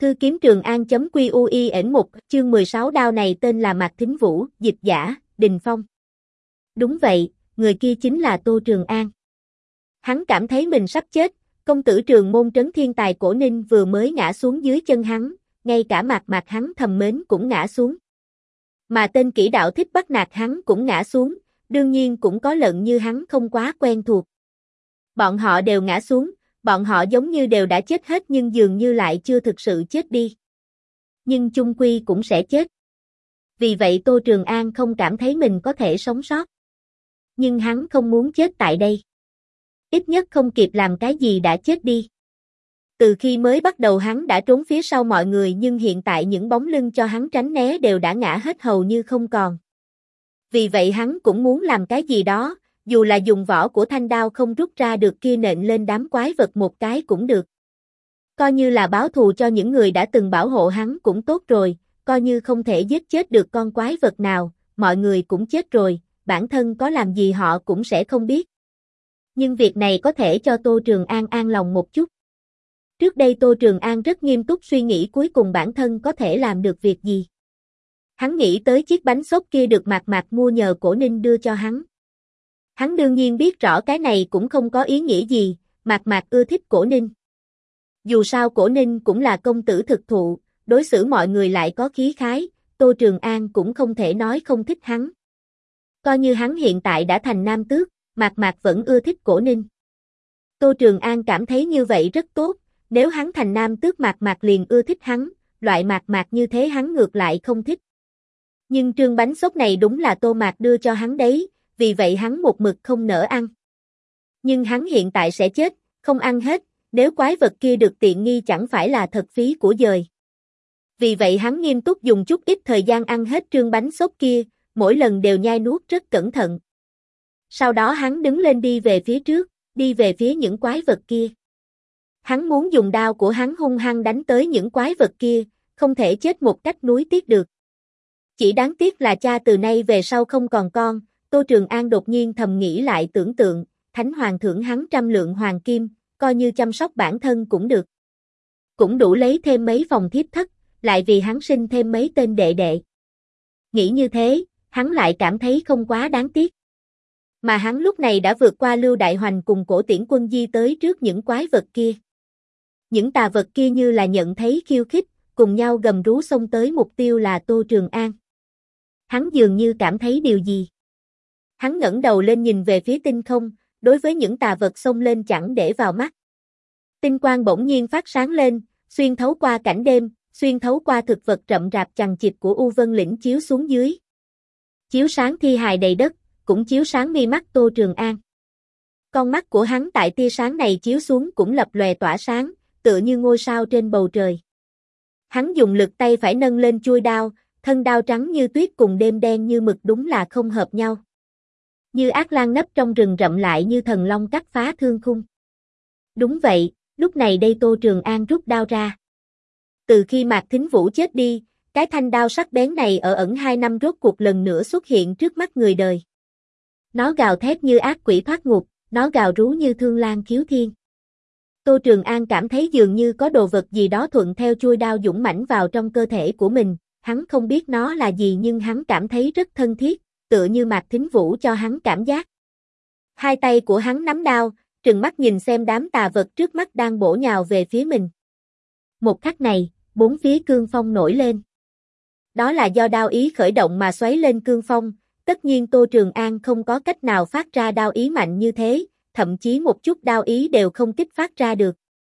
Thư kiếm Trường An.quy.ủi.1 chương 16 đao này tên là Mạc Thính Vũ, dịch giả, Đình Phong. Đúng vậy, người kia chính là Tô Trường An. Hắn cảm thấy mình sắp chết, công tử Trường Môn trấn thiên tài Cổ Ninh vừa mới ngã xuống dưới chân hắn, ngay cả Mạc hắn thầm mến cũng ngã xuống. Mà tên kỹ đạo thích bắt nạt hắn cũng ngã xuống, đương nhiên cũng có lận như hắn không quá quen thuộc. Bọn họ đều ngã xuống, bọn họ giống như đều đã chết hết nhưng dường như lại chưa thực sự chết đi. Nhưng chung quy cũng sẽ chết. Vì vậy Tô Trường An không cảm thấy mình có thể sống sót. Nhưng hắn không muốn chết tại đây. Ít nhất không kịp làm cái gì đã chết đi. Từ khi mới bắt đầu hắn đã trốn phía sau mọi người nhưng hiện tại những bóng lưng cho hắn tránh né đều đã ngã hết hầu như không còn. Vì vậy hắn cũng muốn làm cái gì đó, dù là dùng vỏ của thanh đao không rút ra được kia nện lên đám quái vật một cái cũng được. Coi như là báo thù cho những người đã từng bảo hộ hắn cũng tốt rồi, coi như không thể giết chết được con quái vật nào, mọi người cũng chết rồi, bản thân có làm gì họ cũng sẽ không biết. Nhưng việc này có thể cho Tô Trường An an lòng một chút. Trước đây Tô Trường An rất nghiêm túc suy nghĩ cuối cùng bản thân có thể làm được việc gì. Hắn nghĩ tới chiếc bánh xốp kia được Mạc mua nhờ Cổ Ninh đưa cho hắn. Hắn đương nhiên biết rõ cái này cũng không có ý nghĩa gì, Mạc ưa thích Cổ Ninh. Dù sao Cổ Ninh cũng là công tử thực thụ, đối xử mọi người lại có khí khái, Tô Trường An cũng không thể nói không thích hắn. Coi như hắn hiện tại đã thành nam tước, Mạc vẫn ưa thích Cổ Ninh. Tô Trường An cảm thấy như vậy rất tốt, nếu hắn thành nam tước Mạc liền ưa thích hắn, loại Mạc như thế hắn ngược lại không thích. Nhưng trương bánh xốp này đúng là Tô Mạc đưa cho hắn đấy, vì vậy hắn một mực không nỡ ăn. Nhưng hắn hiện tại sẽ chết, không ăn hết, nếu quái vật kia được tiện nghi chẳng phải là thật phí của dời. Vì vậy hắn nghiêm túc dùng chút ít thời gian ăn hết trương bánh xốp kia, mỗi lần đều nhai nuốt rất cẩn thận. Sau đó hắn đứng lên đi về phía trước, đi về phía những quái vật kia. Hắn muốn dùng đao của hắn hung hăng đánh tới những quái vật kia, không thể chết một cách nuối tiếc được. Chỉ đáng tiếc là cha từ nay về sau không còn con, Tô Trường An đột nhiên thầm nghĩ lại tưởng tượng, Thánh Hoàng thưởng hắn 100 lượng hoàng kim, coi như chăm sóc bản thân cũng được. Cũng đủ lấy thêm mấy phòng thiếp thất, lại vì hắn sinh thêm mấy tên đệ đệ. Nghĩ như thế, hắn lại cảm thấy không quá đáng tiếc. Mà hắn lúc này đã vượt qua Lưu Đại Hoành cùng Cổ Tiễn Quân Di tới trước những quái vật kia. Những tà vật kia như là nhận thấy khiêu khích, cùng nhau gầm rú xông tới mục tiêu là Tô Trường An. Hắn dường như cảm thấy điều gì. Hắn ngẩng đầu lên nhìn về phía tinh không, đối với những tà vật xông lên chẳng để vào mắt. Tinh quang bỗng nhiên phát sáng lên, xuyên thấu qua cảnh đêm, xuyên thấu qua thực vật rậm rạp chằng chịt của U Vân Lĩnh chiếu xuống dưới. Chiếu sáng thi hài đầy đất, cũng chiếu sáng mi mắt Tô Trường An. Con mắt của hắn tại tia sáng này chiếu xuống cũng lập lòe tỏa sáng, tựa như ngôi sao trên bầu trời. Hắn dùng lực tay phải nâng lên chuôi đao, thân đao trắng như tuyết cùng đêm đen như mực đúng là không hợp nhau. Như ác lang nấp trong rừng rậm lại như thần long cắt phá thương khung. Đúng vậy, lúc này đây Tô Trường An rút đao ra. Từ khi Mạc Thính Vũ chết đi, cái thanh đao sắc bén này ở ẩn 2 năm rốt cuộc lần nữa xuất hiện trước mắt người đời. Nó gào thét như ác quỷ thoát ngục, nó gào rú như thương lang khiếu thiên. Tô Trường An cảm thấy dường như có đồ vật gì đó thuận theo chuôi đao dũng mãnh vào trong cơ thể của mình, hắn không biết nó là gì nhưng hắn cảm thấy rất thân thiết, tựa như Mạc Thính Vũ cho hắn cảm giác. Hai tay của hắn nắm đao, trừng mắt nhìn xem đám tà vật trước mắt đang bổ nhào về phía mình. Một khắc này, bốn phía cương phong nổi lên. Đó là do đao ý khởi động mà xoáy lên cương phong, tất nhiên Tô Trường An không có cách nào phát ra đao ý mạnh như thế, thậm chí một chút đao ý đều không kích phát ra được.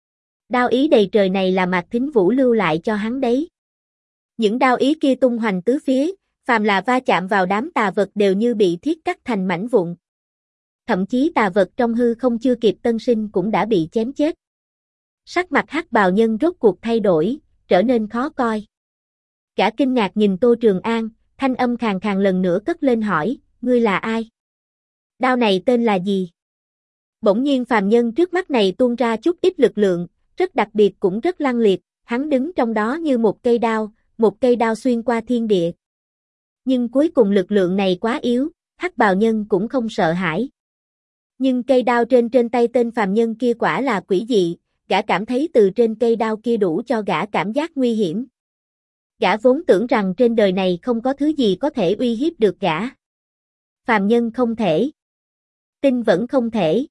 Đao ý đầy trời này là Mạc Thính Vũ lưu lại cho hắn đấy. Những đao ý kia tung hoành tứ phía, phàm là va chạm vào đám tà vật đều như bị thiết cắt thành mảnh vụn. Thậm chí tà vật trong hư không chưa kịp tân sinh cũng đã bị chém chết. Sắc mặt hắc bào nhân rốt cuộc thay đổi, trở nên khó coi. Gã kinh ngạc nhìn Tô Trường An, thanh âm khàn khàn lần nữa cất lên hỏi, ngươi là ai? Đao này tên là gì? Bỗng nhiên phàm nhân trước mắt này tuôn ra chút ít lực lượng, rất đặc biệt cũng rất lăng liệt, hắn đứng trong đó như một cây đao xuyên qua thiên địa. Nhưng cuối cùng lực lượng này quá yếu, hắc bào nhân cũng không sợ hãi. Nhưng cây đao trên tay tên phàm nhân kia quả là quỷ dị, gã cảm thấy từ trên cây đao kia đủ cho gã cảm giác nguy hiểm. Gã vốn tưởng rằng trên đời này không có thứ gì có thể uy hiếp được gã. Phàm nhân không thể. Tinh vẫn không thể.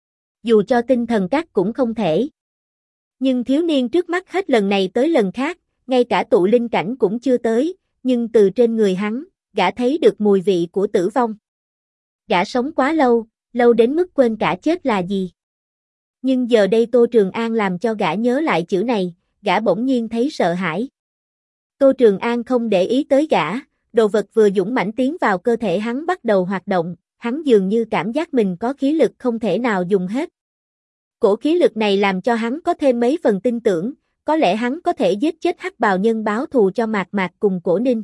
Dù cho tinh thần các cũng không thể. Nhưng thiếu niên trước mắt hết lần này tới lần khác, ngay cả tụ linh cảnh cũng chưa tới, nhưng từ trên người hắn, gã thấy được mùi vị của tử vong. Gã sống quá lâu, lâu đến mức quên cả chết là gì. Nhưng giờ đây Tô Trường An làm cho gã nhớ lại chữ này, gã bỗng nhiên thấy sợ hãi. Tô Trường An không để ý tới gã, đồ vật vừa dũng mãnh tiến vào cơ thể hắn bắt đầu hoạt động, hắn dường như cảm giác mình có khí lực không thể nào dùng hết. Cổ khí lực này làm cho hắn có thêm mấy phần tin tưởng, có lẽ hắn có thể giết chết Hắc Bào Nhân báo thù cho Mạc Mạc cùng Cổ Ninh.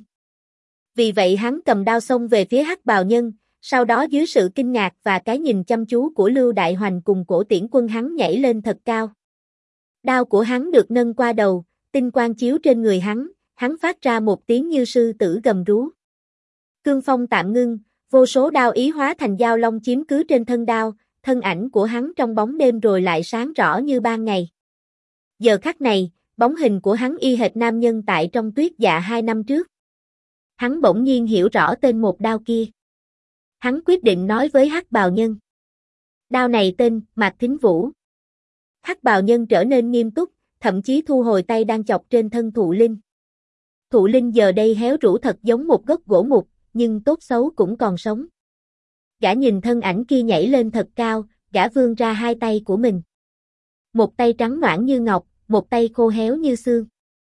Vì vậy hắn cầm đao xông về phía Hắc Bào Nhân, sau đó dưới sự kinh ngạc và cái nhìn chăm chú của Lưu Đại Hoành cùng Cổ Tiễn Quân hắn nhảy lên thật cao. Đao của hắn được nâng qua đầu, tinh quang chiếu trên người hắn phát ra một tiếng như sư tử gầm rú. Cương phong tạm ngưng, vô số đao ý hóa thành dao long chiếm cứ trên thân đao, thân ảnh của hắn trong bóng đêm rồi lại sáng rõ như ban ngày. Giờ khắc này, bóng hình của hắn y hệt nam nhân tại trong Tuyết Dạ 2 năm trước. Hắn bỗng nhiên hiểu rõ tên một đao kia. Hắn quyết định nói với Hắc Bào Nhân. Đao này tên Mạc Thính Vũ. Hắc Bào Nhân trở nên nghiêm túc, thậm chí thu hồi tay đang chọc trên thân Thụ Linh. Thụ Linh giờ đây héo rũ thật giống một gốc gỗ mục, nhưng tốt xấu cũng còn sống. Gã nhìn thân ảnh kia nhảy lên thật cao, gã vươn ra hai tay của mình. Một tay trắng nõn như ngọc, một tay khô héo như xương.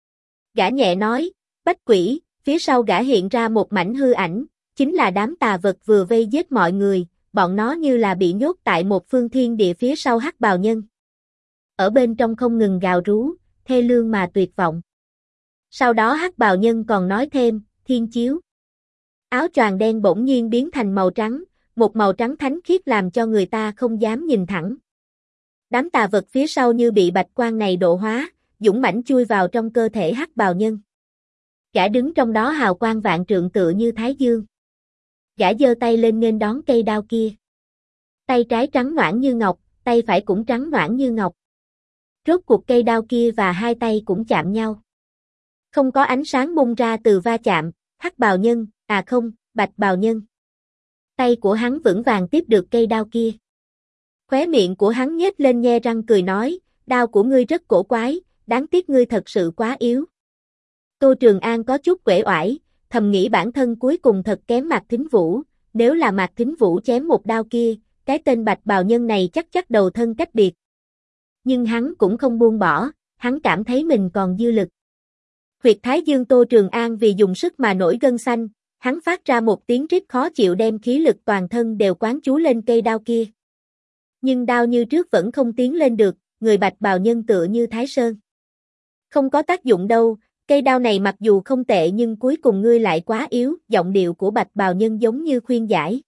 Gã nhẹ nói, Bách Quỷ, phía sau gã hiện ra một mảnh hư ảnh, chính là đám tà vật vừa vây giết mọi người, bọn nó như là bị nhốt tại một phương thiên địa phía sau Hắc Bào Nhân. Ở bên trong không ngừng gào rú, thê lương mà tuyệt vọng. Sau đó Hắc Bào Nhân còn nói thêm, Thiên Chiếu. Áo choàng đen bỗng nhiên biến thành màu trắng, một màu trắng thánh khiết làm cho người ta không dám nhìn thẳng. Đám tà vật phía sau như bị bạch quang này độ hóa, dũng mãnh chui vào trong cơ thể Hắc Bào Nhân. Gã đứng trong đó hào quang vạn trượng tựa như Thái Dương. Gã giơ tay lên nghênh đón cây đao kia. Tay trái trắng nõn như ngọc, tay phải cũng trắng nõn như ngọc. Rốt cuộc cây đao kia và hai tay cũng chạm nhau. Không có ánh sáng bung ra từ va chạm, Hắc Bào Nhân, Bạch Bào Nhân. Tay của hắn vững vàng tiếp được cây đao kia. Khóe miệng của hắn nhếch lên nhe răng cười nói, đao của ngươi rất cổ quái, đáng tiếc ngươi thật sự quá yếu. Tô Trường An có chút uể oải, thầm nghĩ bản thân cuối cùng thật kém Mạc Thính Vũ, nếu là Mạc Thính Vũ chém một đao kia, cái tên Bạch Bào Nhân này chắc đầu thân cách biệt. Nhưng hắn cũng không buông bỏ, hắn cảm thấy mình còn dư lực. Huyệt Thái Dương Tô Trường An vì dùng sức mà nổi gân xanh, hắn phát ra một tiếng rít khó chịu đem khí lực toàn thân đều quán chú lên cây đao kia. Nhưng đao như trước vẫn không tiến lên được, người Bạch Bào Nhân tựa như Thái Sơn. Không có tác dụng đâu, cây đao này mặc dù không tệ nhưng cuối cùng ngươi lại quá yếu, giọng điệu của Bạch Bào Nhân giống như khuyên giải.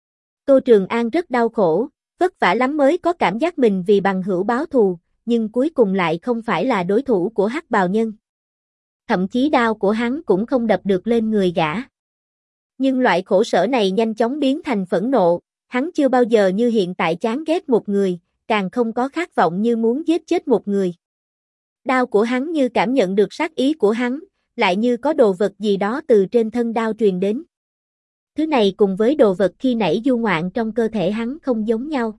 Tô Trường An rất đau khổ, vất vả lắm mới có cảm giác mình vì bằng hữu báo thù, nhưng cuối cùng lại không phải là đối thủ của Hắc Bào Nhân. Thậm chí đao của hắn cũng không đập được lên người gã. Nhưng loại khổ sở này nhanh chóng biến thành phẫn nộ, hắn chưa bao giờ như hiện tại chán ghét một người, càng không có khát vọng như muốn giết chết một người. Đao của hắn như cảm nhận được sát ý của hắn, lại như có đồ vật gì đó từ trên thân đao truyền đến. Thứ này cùng với đồ vật khi nãy du ngoạn trong cơ thể hắn không giống nhau.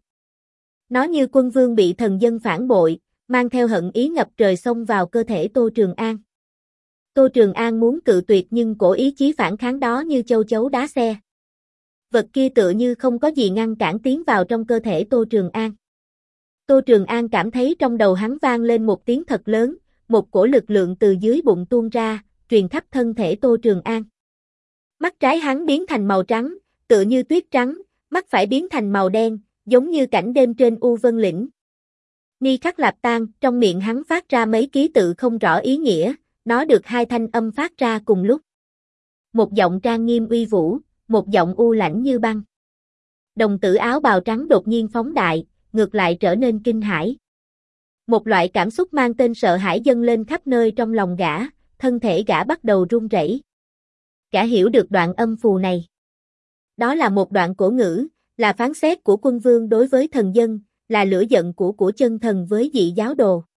Nó như quân vương bị thần dân phản bội, mang theo hận ý ngập trời xông vào cơ thể Tô Trường An. Tô Trường An muốn cự tuyệt nhưng cổ ý chí phản kháng đó như châu chấu đá xe. Vật kia tựa như không có gì ngăn cản tiến vào trong cơ thể Tô Trường An. Tô Trường An cảm thấy trong đầu hắn vang lên một tiếng thật lớn, một cổ lực lượng từ dưới bụng tuôn ra, truyền khắp thân thể Tô Trường An. Mắt trái hắn biến thành màu trắng, tựa như tuyết trắng, mắt phải biến thành màu đen, giống như cảnh đêm trên U Vân Lĩnh. Ni Khắc Lạp Tan, trong miệng hắn phát ra mấy ký tự không rõ ý nghĩa, nó được hai thanh âm phát ra cùng lúc. Một giọng trang nghiêm uy vũ, một giọng u lãnh như băng. Đồng tử áo bào trắng đột nhiên phóng đại, ngược lại trở nên kinh hãi. Một loại cảm xúc mang tên sợ hãi dâng lên khắp nơi trong lòng gã, thân thể gã bắt đầu run rẩy. Gã hiểu được đoạn âm phù này. Đó là một đoạn cổ ngữ, là phán xét của quân vương đối với thần dân, là lửa giận của chân thần với dị giáo đồ.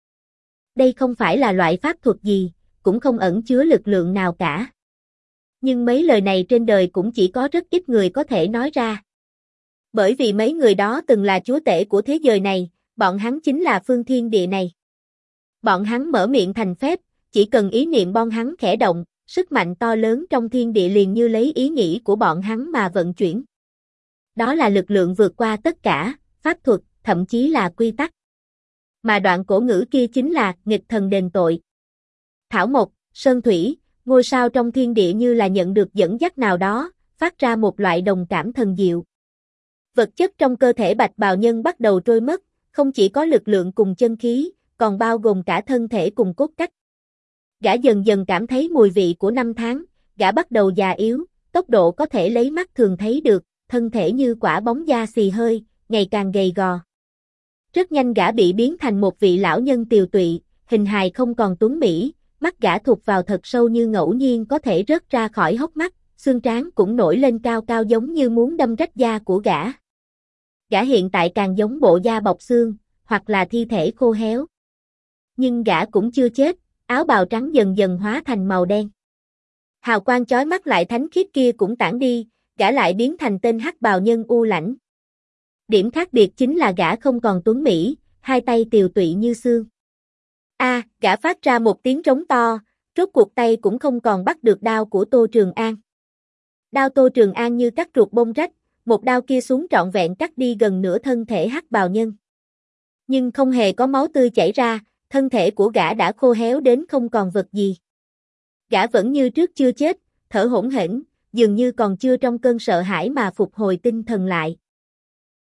Đây không phải là loại pháp thuật gì, cũng không ẩn chứa lực lượng nào cả. Nhưng mấy lời này trên đời cũng chỉ có rất ít người có thể nói ra. Bởi vì mấy người đó từng là chúa tể của thế giới này, bọn hắn chính là phương thiên địa này. Bọn hắn mở miệng thành phép, chỉ cần ý niệm bọn hắn khẽ động, sức mạnh to lớn trong thiên địa liền như lấy ý nghĩ của bọn hắn mà vận chuyển. Đó là lực lượng vượt qua tất cả, pháp thuật, thậm chí là quy tắc. Mà đoạn cổ ngữ kia chính là nghịch thần đền tội. Thảo mộc, sơn thủy, ngôi sao trong thiên địa như là nhận được dẫn dắt nào đó, phát ra một loại đồng cảm thần diệu. Vật chất trong cơ thể Bạch Bào Nhân bắt đầu trôi mất, không chỉ có lực lượng cùng chân khí, còn bao gồm cả thân thể cùng cốt cách. Gã dần dần cảm thấy mùi vị của năm tháng, gã bắt đầu già yếu, tốc độ có thể lấy mắt thường thấy được, thân thể như quả bóng da xì hơi, ngày càng gầy gò. Rất nhanh gã bị biến thành một vị lão nhân tiều tụy, hình hài không còn tuấn mỹ, mắt gã thụt vào thật sâu như ngẫu nhiên có thể rớt ra khỏi hốc mắt, xương trán cũng nổi lên cao cao giống như muốn đâm rách da của gã. Gã hiện tại càng giống bộ da bọc xương, hoặc là thi thể khô héo. Nhưng gã cũng chưa chết, áo bào trắng dần dần hóa thành màu đen. Hào quang chói mắt lại thánh khiết kia cũng tản đi, gã lại biến thành tên Hắc Bào Nhân u lãnh. Điểm khác biệt chính là gã không còn tuấn mỹ, hai tay tiều tụy như xương. Gã phát ra một tiếng trống to, rốt cuộc tay cũng không còn bắt được đao của Tô Trường An. Đao Tô Trường An như cắt ruột bông rách, một đao kia xuống trọn vẹn cắt đi gần nửa thân thể Hắc Bào Nhân. Nhưng không hề có máu tươi chảy ra, thân thể của gã đã khô héo đến không còn vật gì. Gã vẫn như trước chưa chết, thở hổn hển, dường như còn chưa trong cơn sợ hãi mà phục hồi tinh thần lại.